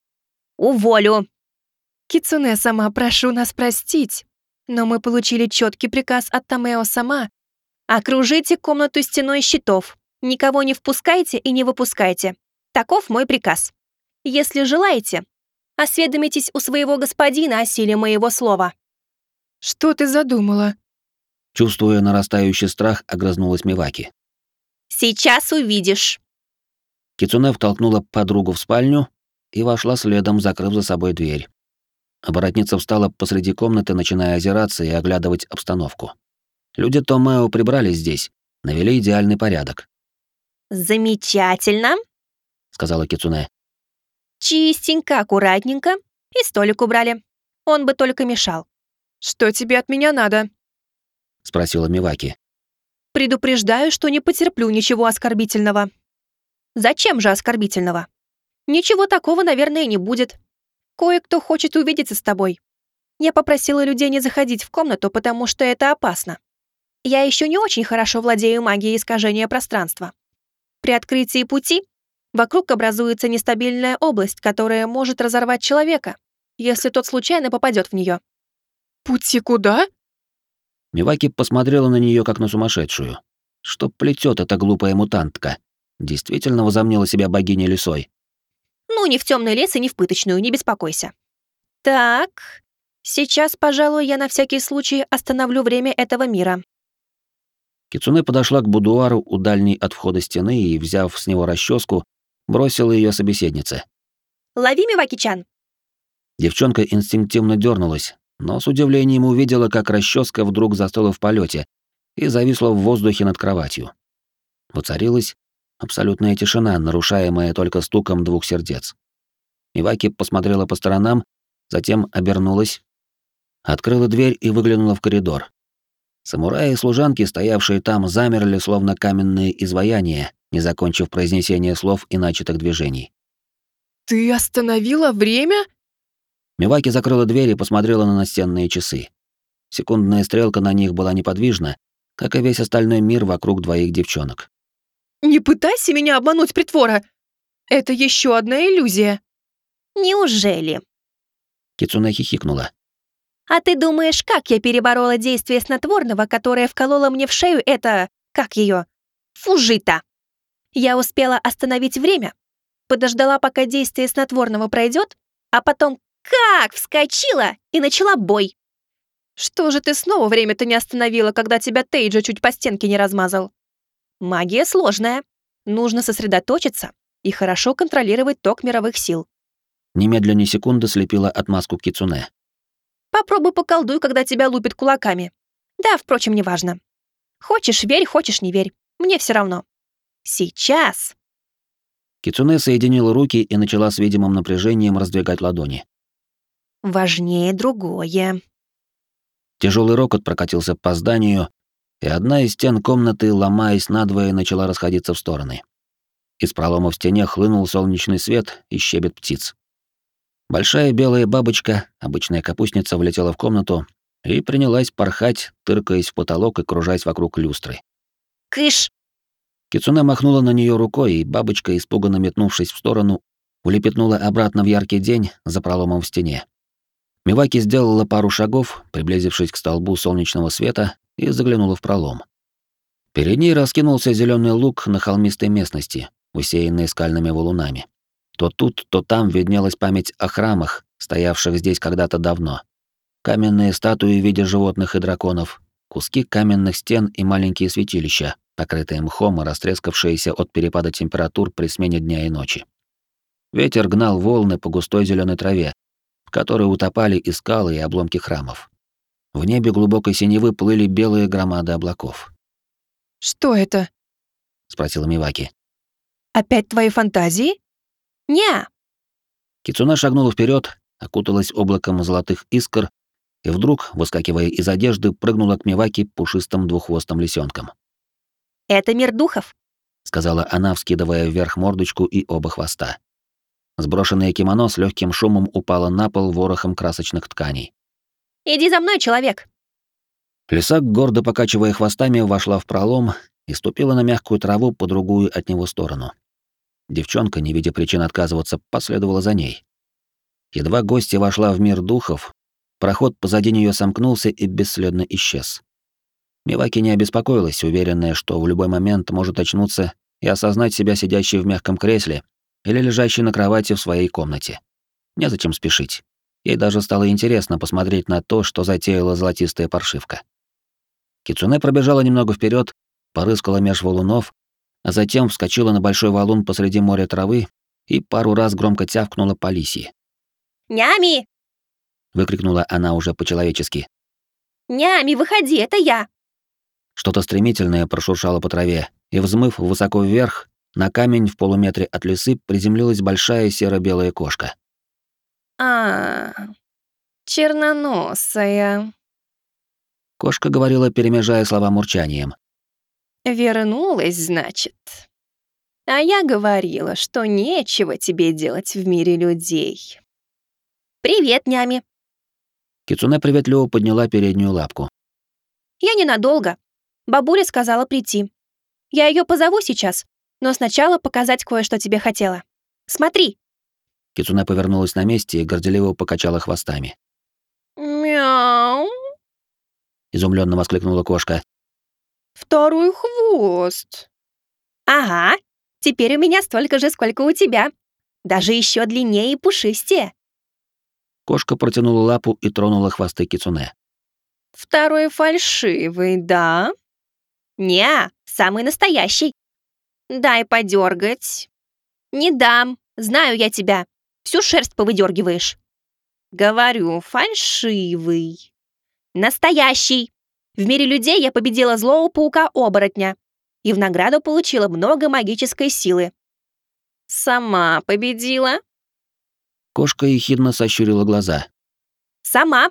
«Уволю!» «Кицуне сама, прошу нас простить, но мы получили четкий приказ от Томео сама. Окружите комнату стеной щитов, никого не впускайте и не выпускайте. Таков мой приказ. Если желаете, осведомитесь у своего господина о силе моего слова». «Что ты задумала?» Чувствуя нарастающий страх, огрызнулась Миваки. «Сейчас увидишь». Кицуне втолкнула подругу в спальню и вошла следом, закрыв за собой дверь. Оборотница встала посреди комнаты, начиная озираться и оглядывать обстановку. Люди Томео прибрались здесь, навели идеальный порядок. «Замечательно», — сказала Кицуне. «Чистенько, аккуратненько. И столик убрали. Он бы только мешал». «Что тебе от меня надо?» — спросила Миваки. «Предупреждаю, что не потерплю ничего оскорбительного». «Зачем же оскорбительного? Ничего такого, наверное, не будет. Кое-кто хочет увидеться с тобой. Я попросила людей не заходить в комнату, потому что это опасно. Я еще не очень хорошо владею магией искажения пространства. При открытии пути вокруг образуется нестабильная область, которая может разорвать человека, если тот случайно попадет в нее». «Пути куда?» Миваки посмотрела на нее как на сумасшедшую. Что плетет эта глупая мутантка? Действительно возомнила себя богиней лисой. «Ну, не в темный лес и не в пыточную, не беспокойся. Так, сейчас, пожалуй, я на всякий случай остановлю время этого мира». Кицуне подошла к будуару у дальней от входа стены и, взяв с него расческу, бросила ее собеседнице. «Лови, Миваки-чан!» Девчонка инстинктивно дернулась, но с удивлением увидела, как расческа вдруг застыла в полете и зависла в воздухе над кроватью. Воцарилась абсолютная тишина, нарушаемая только стуком двух сердец. Миваки посмотрела по сторонам, затем обернулась, открыла дверь и выглянула в коридор. Самураи и служанки, стоявшие там, замерли, словно каменные изваяния, не закончив произнесение слов и начатых движений. «Ты остановила время?» Миваки закрыла дверь и посмотрела на настенные часы. Секундная стрелка на них была неподвижна, как и весь остальной мир вокруг двоих девчонок. «Не пытайся меня обмануть, притвора! Это еще одна иллюзия!» «Неужели? Кицуне хихикнула. А ты думаешь, как я переборола действие снотворного, которое вкололо мне в шею это... как ее? Фужита. Я успела остановить время, подождала, пока действие снотворного пройдет, а потом как вскочила и начала бой. «Что же ты снова время-то не остановила, когда тебя Тейджа чуть по стенке не размазал?» Магия сложная. Нужно сосредоточиться и хорошо контролировать ток мировых сил. Немедленно секунды слепила отмазку Кицуне. Попробуй поколдуй, когда тебя лупят кулаками. Да, впрочем, неважно. Хочешь верь, хочешь не верь. Мне все равно. Сейчас. Кицуне соединила руки и начала с видимым напряжением раздвигать ладони. Важнее другое. Тяжелый рокот прокатился по зданию, и одна из стен комнаты, ломаясь надвое, начала расходиться в стороны. Из пролома в стене хлынул солнечный свет и щебет птиц. Большая белая бабочка, обычная капустница, влетела в комнату и принялась порхать, тыркаясь в потолок и кружась вокруг люстры. Кыш! Кицуне махнула на нее рукой, и бабочка, испуганно метнувшись в сторону, улепетнула обратно в яркий день за проломом в стене. Миваки сделала пару шагов, приблизившись к столбу солнечного света, и заглянула в пролом. Перед ней раскинулся зеленый луг на холмистой местности, усеянный скальными валунами. То тут, то там виднелась память о храмах, стоявших здесь когда-то давно. Каменные статуи в виде животных и драконов, куски каменных стен и маленькие святилища, покрытые мхом и растрескавшиеся от перепада температур при смене дня и ночи. Ветер гнал волны по густой зеленой траве, в которой утопали и скалы, и обломки храмов. В небе глубокой синевы плыли белые громады облаков. «Что это? — спросила Миваки. Опять твои фантазии?» Ня! Кицуне шагнула вперед, окуталась облаком золотых искр и вдруг, выскакивая из одежды, прыгнула к Миваки пушистым двуххвостым лисенком. Это мир духов. — сказала она, вскидывая вверх мордочку и оба хвоста. Сброшенное кимоно с легким шумом упало на пол ворохом красочных тканей. Иди за мной, человек. Лисак, гордо покачивая хвостами, вошла в пролом и ступила на мягкую траву по другую от него сторону. Девчонка, не видя причин отказываться, последовала за ней. Едва гостья вошла в мир духов, проход позади нее сомкнулся и бесследно исчез. Миваки не обеспокоилась, уверенная, что в любой момент может очнуться и осознать себя сидящей в мягком кресле или лежащей на кровати в своей комнате. Незачем спешить. Ей даже стало интересно посмотреть на то, что затеяла золотистая паршивка. Кицуне пробежала немного вперед, порыскала меж валунов, а затем вскочила на большой валун посреди моря травы и пару раз громко тявкнула по лисьи. Нями! Выкрикнула она уже по-человечески. Нями, выходи, это я. Что-то стремительное прошуршало по траве, и, взмыв высоко вверх, на камень в полуметре от лисы приземлилась большая серо-белая кошка. А, черноносая. Кошка говорила, перемежая слова мурчанием. Вернулась, значит. А я говорила, что нечего тебе делать в мире людей. Привет, нями. Кицуне приветливо подняла переднюю лапку. Я ненадолго. Бабуля сказала прийти. Я ее позову сейчас, но сначала показать кое-что тебе хотела. Смотри. Кицуне повернулась на месте и горделиво покачала хвостами. Мяу. Изумленно воскликнула кошка. Второй хвост. Ага, теперь у меня столько же, сколько у тебя. Даже еще длиннее и пушистее. Кошка протянула лапу и тронула хвосты Кицуне. Второй фальшивый, да? Не, самый настоящий. Дай подергать. Не дам, знаю я тебя. Всю шерсть повыдергиваешь. Говорю, фальшивый. Настоящий. В мире людей я победила злого паука-оборотня. И в награду получила много магической силы. Сама победила. Кошка ехидно сощурила глаза. Сама.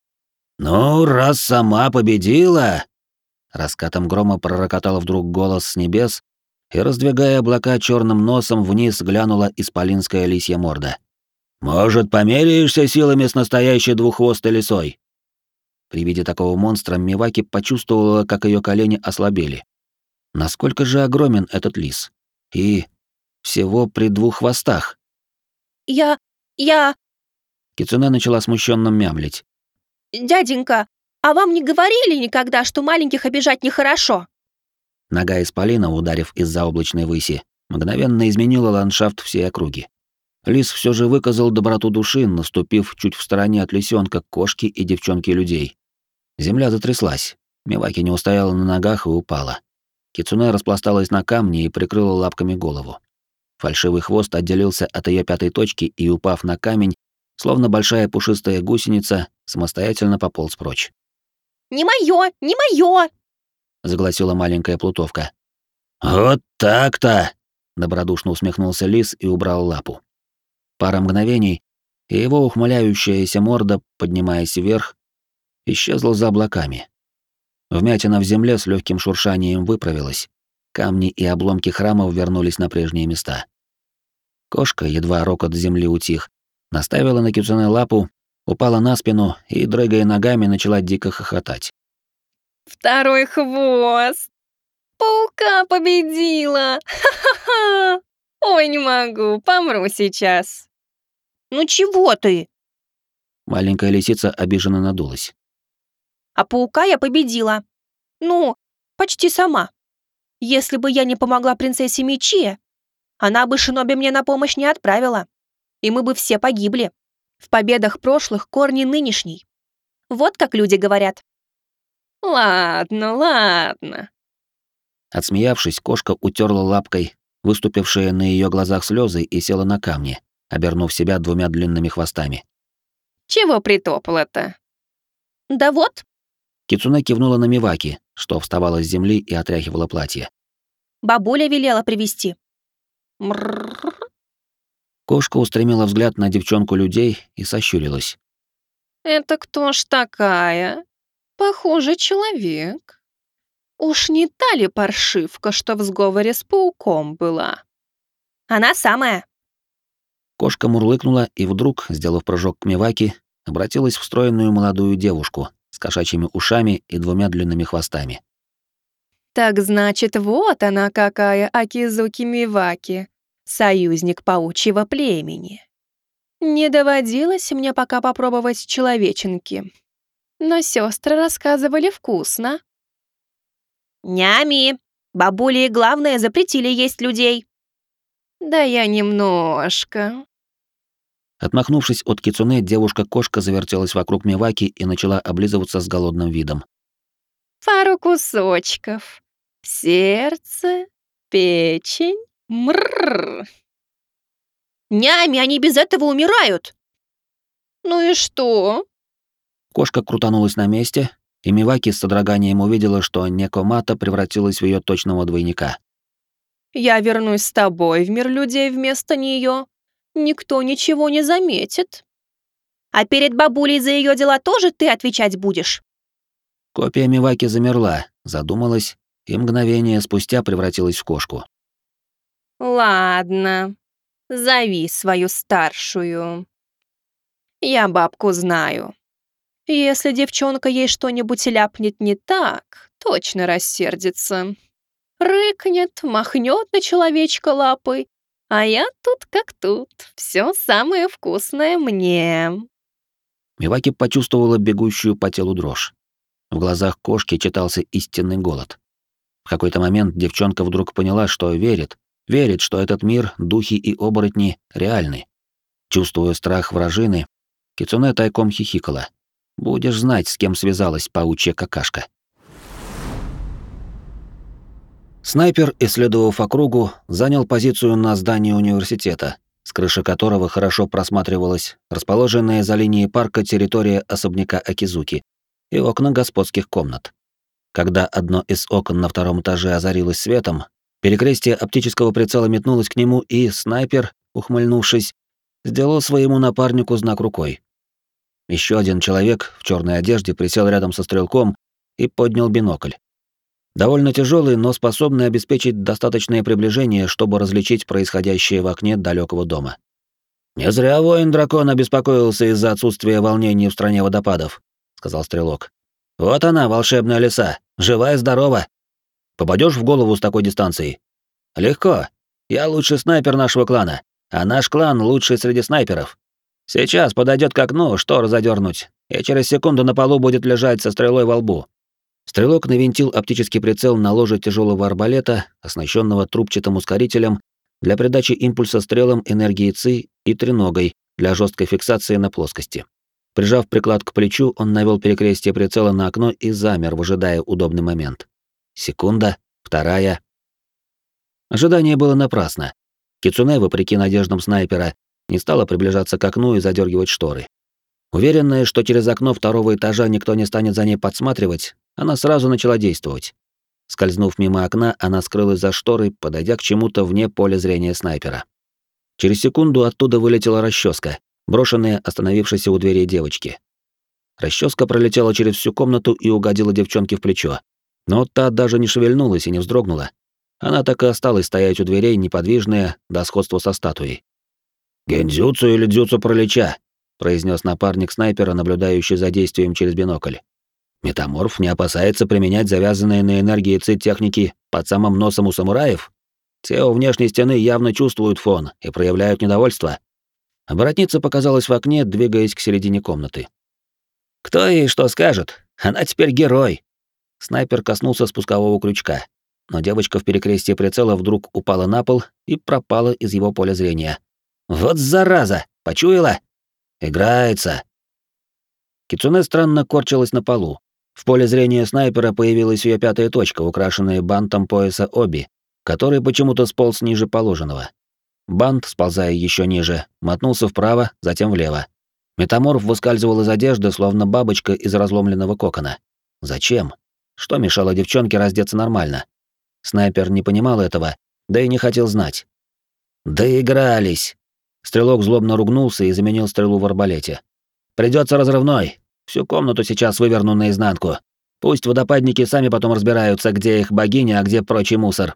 «Ну, раз сама победила!» Раскатом грома пророкотал вдруг голос с небес, и, раздвигая облака черным носом, вниз глянула исполинская лисья морда. «Может, померяешься силами с настоящей двуххвостой лисой?» При виде такого монстра Миваки почувствовала, как ее колени ослабели. Насколько же огромен этот лис? И всего при двух хвостах. Я... я... Кицуне начала смущенно мямлить. Дяденька, а вам не говорили никогда, что маленьких обижать нехорошо? Нога исполина, ударив из-за облачной выси, мгновенно изменила ландшафт всей округи. Лис все же выказал доброту души, наступив чуть в стороне от лисенка, кошки и девчонки-людей. Земля затряслась. Миваки не устояла на ногах и упала. Кицуне распласталась на камне и прикрыла лапками голову. Фальшивый хвост отделился от ее пятой точки и, упав на камень, словно большая пушистая гусеница, самостоятельно пополз прочь. «Не моё, не моё!» — загласила маленькая плутовка. «Вот так-то!» — добродушно усмехнулся лис и убрал лапу. Пара мгновений, и его ухмыляющаяся морда, поднимаясь вверх, исчезла за облаками. Вмятина в земле с легким шуршанием выправилась. Камни и обломки храмов вернулись на прежние места. Кошка, едва рокот земли утих, наставила на Кицуне лапу, упала на спину и, дрыгая ногами, начала дико хохотать. Второй хвост! Паука победила! Ха-ха-ха! Ой, не могу, помру сейчас. Ну чего ты? Маленькая лисица обиженно надулась. А паука я победила. Ну, почти сама. Если бы я не помогла принцессе Мичи, она бы Шиноби мне на помощь не отправила. И мы бы все погибли. В победах прошлых корни нынешней. Вот как люди говорят. Ладно, ладно. Отсмеявшись, кошка утерла лапкой выступившие на ее глазах слезы и села на камни, обернув себя двумя длинными хвостами. Чего притопла-то? Да вот. Кицуне кивнула на Миваки, что вставала с земли и отряхивала платье. Бабуля велела привезти. Мрррр. Кошка устремила взгляд на девчонку людей и сощурилась. Это кто ж такая? Похоже, человек. Уж не та ли паршивка, что в сговоре с пауком была? Она самая. Кошка мурлыкнула и вдруг, сделав прыжок к Миваки, обратилась в стройную молодую девушку с кошачьими ушами и двумя длинными хвостами. Так значит, вот она какая, Акизуки Миваки, союзник паучьего племени. Не доводилось мне пока попробовать человеченки. Но сестры рассказывали вкусно. Нями, бабули главное запретили есть людей. Да я немножко. Отмахнувшись от Кицуне, девушка-кошка завертелась вокруг Миваки и начала облизываться с голодным видом. Пару кусочков. Сердце, печень, мрррр. Нями, они без этого умирают. Ну и что? Кошка крутанулась на месте, и Миваки с содроганием увидела, что Некомата превратилась в ее точного двойника. Я вернусь с тобой в мир людей вместо нее. Никто ничего не заметит. А перед бабулей за ее дела тоже ты отвечать будешь? Копия Миваки замерла, задумалась и мгновение спустя превратилась в кошку. Ладно, зови свою старшую. Я бабку знаю. Если девчонка ей что-нибудь ляпнет не так, точно рассердится. Рыкнет, махнет на человечка лапой, а я тут как тут, все самое вкусное мне. Миваки почувствовала бегущую по телу дрожь. В глазах кошки читался истинный голод. В какой-то момент девчонка вдруг поняла, что верит, верит, что этот мир, духи и оборотни реальны. Чувствуя страх вражины, Кицуне тайком хихикала. Будешь знать, с кем связалась паучья какашка. Снайпер, исследовав округу, занял позицию на здании университета, с крыши которого хорошо просматривалась расположенная за линией парка территория особняка Акизуки и окна господских комнат. Когда одно из окон на втором этаже озарилось светом, перекрестие оптического прицела метнулось к нему, и снайпер, ухмыльнувшись, сделал своему напарнику знак рукой. Еще один человек в черной одежде присел рядом со стрелком и поднял бинокль. Довольно тяжелый, но способный обеспечить достаточное приближение, чтобы различить происходящее в окне далекого дома. «Не зря воин-дракон обеспокоился из-за отсутствия волнений в стране водопадов», — сказал стрелок. «Вот она, волшебная лиса, жива и здорова. Попадешь в голову с такой дистанции?» «Легко. Я лучший снайпер нашего клана, а наш клан лучший среди снайперов. Сейчас подойдет к окну, шторы задернуть, и через секунду на полу будет лежать со стрелой во лбу». Стрелок навинтил оптический прицел на ложе тяжелого арбалета, оснащенного трубчатым ускорителем для придачи импульса стрелам энергии ЦИ и треногой для жесткой фиксации на плоскости. Прижав приклад к плечу, он навел перекрестие прицела на окно и замер, выжидая удобный момент. Секунда, вторая. Ожидание было напрасно. Кицуне, вопреки надеждам снайпера, не стала приближаться к окну и задергивать шторы. Уверенная, что через окно второго этажа никто не станет за ней подсматривать, она сразу начала действовать. Скользнув мимо окна, она скрылась за шторой, подойдя к чему-то вне поля зрения снайпера. Через секунду оттуда вылетела расческа, брошенная остановившейся у двери девочки. Расческа пролетела через всю комнату и угодила девчонке в плечо. Но та даже не шевельнулась и не вздрогнула. Она так и осталась стоять у дверей, неподвижная, до сходства со статуей. «Гендзюцу или дзюцу пролеча», — произнес напарник снайпера, наблюдающий за действием через бинокль. «Метаморф не опасается применять завязанные на энергии ци техники под самым носом у самураев? Те у внешней стены явно чувствуют фон и проявляют недовольство». Оборотница показалась в окне, двигаясь к середине комнаты. «Кто ей что скажет? Она теперь герой!» Снайпер коснулся спускового крючка, но девочка в перекрестии прицела вдруг упала на пол и пропала из его поля зрения. «Вот зараза! Почуяла? Играется!» Кицуне странно корчилась на полу. В поле зрения снайпера появилась ее пятая точка, украшенная бантом пояса Оби, который почему-то сполз ниже положенного. Бант, сползая еще ниже, мотнулся вправо, затем влево. Метаморф выскальзывал из одежды, словно бабочка из разломленного кокона. Зачем? Что мешало девчонке раздеться нормально? Снайпер не понимал этого, да и не хотел знать. «Доигрались!» Стрелок злобно ругнулся и заменил стрелу в арбалете. «Придется разрывной. Всю комнату сейчас выверну наизнанку. Пусть водопадники сами потом разбираются, где их богиня, а где прочий мусор».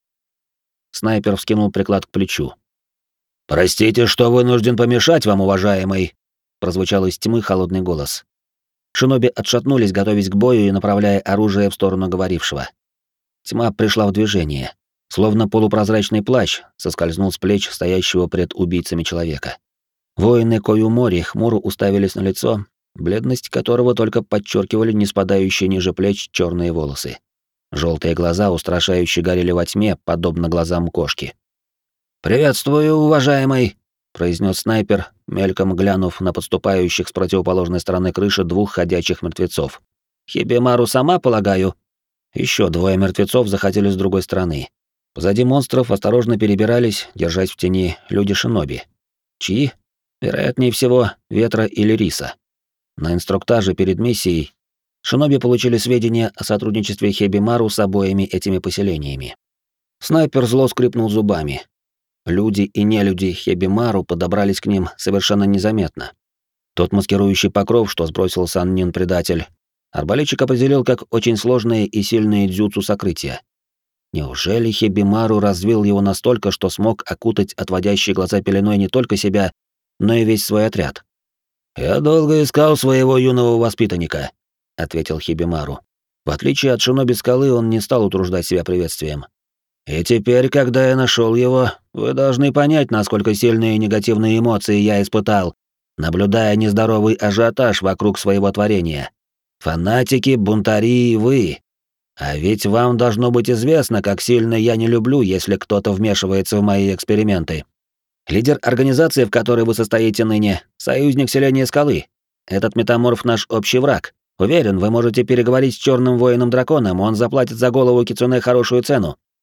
Снайпер вскинул приклад к плечу. «Простите, что вынужден помешать вам, уважаемый», — прозвучал из тьмы холодный голос. Шиноби отшатнулись, готовясь к бою и направляя оружие в сторону говорившего. Тьма пришла в движение. Словно полупрозрачный плащ соскользнул с плеч стоящего пред убийцами человека. Воины Коюмори хмуро уставились на лицо, бледность которого только подчеркивали не спадающие ниже плеч черные волосы. Желтые глаза устрашающе горели во тьме, подобно глазам кошки. «Приветствую, уважаемый», — произнес снайпер, мельком глянув на подступающих с противоположной стороны крыши двух ходячих мертвецов. «Хибимару сама, полагаю?» Еще двое мертвецов заходили с другой стороны. Позади монстров осторожно перебирались, держась в тени, люди-шиноби. Чьи? Вероятнее всего, Ветра или Риса. На инструктаже перед миссией шиноби получили сведения о сотрудничестве Хибимару с обоими этими поселениями. Снайпер зло скрипнул зубами. Люди и нелюди Хибимару подобрались к ним совершенно незаметно. Тот маскирующий покров, что сбросил Саннин-предатель, арбалетчик определил как очень сложные и сильные дзюцу сокрытия. Неужели Хибимару развил его настолько, что смог окутать отводящей глаза пеленой не только себя, но и весь свой отряд? «Я долго искал своего юного воспитанника», — ответил Хибимару. В отличие от шиноби скалы, он не стал утруждать себя приветствием. «И теперь, когда я нашел его, вы должны понять, насколько сильные негативные эмоции я испытал, наблюдая нездоровый ажиотаж вокруг своего творения. Фанатики, бунтари и вы. А ведь вам должно быть известно, как сильно я не люблю, если кто-то вмешивается в мои эксперименты. Лидер организации, в которой вы состоите ныне, союзник селения Скалы. Этот метаморф наш общий враг. Уверен, вы можете переговорить с черным воином-драконом, он заплатит за голову Кицуне хорошую цену».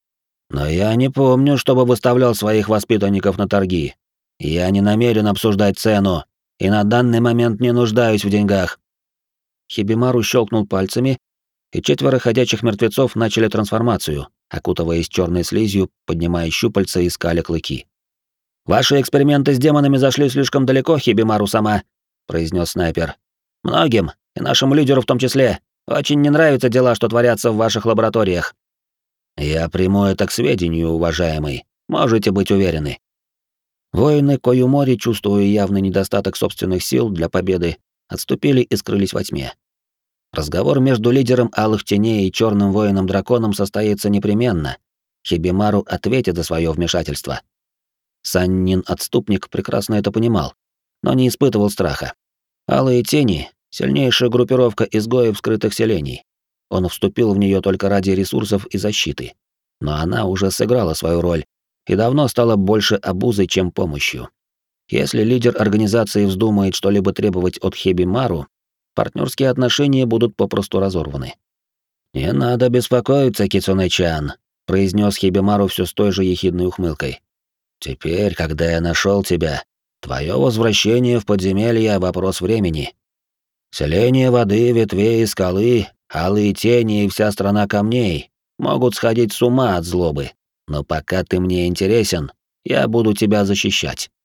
Но я не помню, чтобы выставлял своих воспитанников на торги. Я не намерен обсуждать цену, и на данный момент не нуждаюсь в деньгах». Хибимару щелкнул пальцами, и четверо ходячих мертвецов начали трансформацию, окутываясь черной слизью, поднимая щупальца и скаля клыки. «Ваши эксперименты с демонами зашли слишком далеко, Хибимару-сама», — произнес снайпер. «Многим, и нашему лидеру в том числе, очень не нравятся дела, что творятся в ваших лабораториях». «Я приму это к сведению, уважаемый, можете быть уверены». Воины Коюмори, чувствуя явный недостаток собственных сил для победы, отступили и скрылись во тьме. Разговор между лидером Алых Теней и черным воином-драконом состоится непременно. Хибимару ответит за свое вмешательство. Саннин-отступник прекрасно это понимал, но не испытывал страха. Алые Тени — сильнейшая группировка изгоев скрытых селений. Он вступил в нее только ради ресурсов и защиты. Но она уже сыграла свою роль и давно стала больше обузой, чем помощью. Если лидер организации вздумает что-либо требовать от Хибимару, партнерские отношения будут попросту разорваны. «Не надо беспокоиться, Кицунэ-чан», — произнес Хибимару все с той же ехидной ухмылкой. «Теперь, когда я нашел тебя, твое возвращение в подземелье — вопрос времени. Селение воды, ветвей и скалы, алые тени и вся страна камней могут сходить с ума от злобы, но пока ты мне интересен, я буду тебя защищать».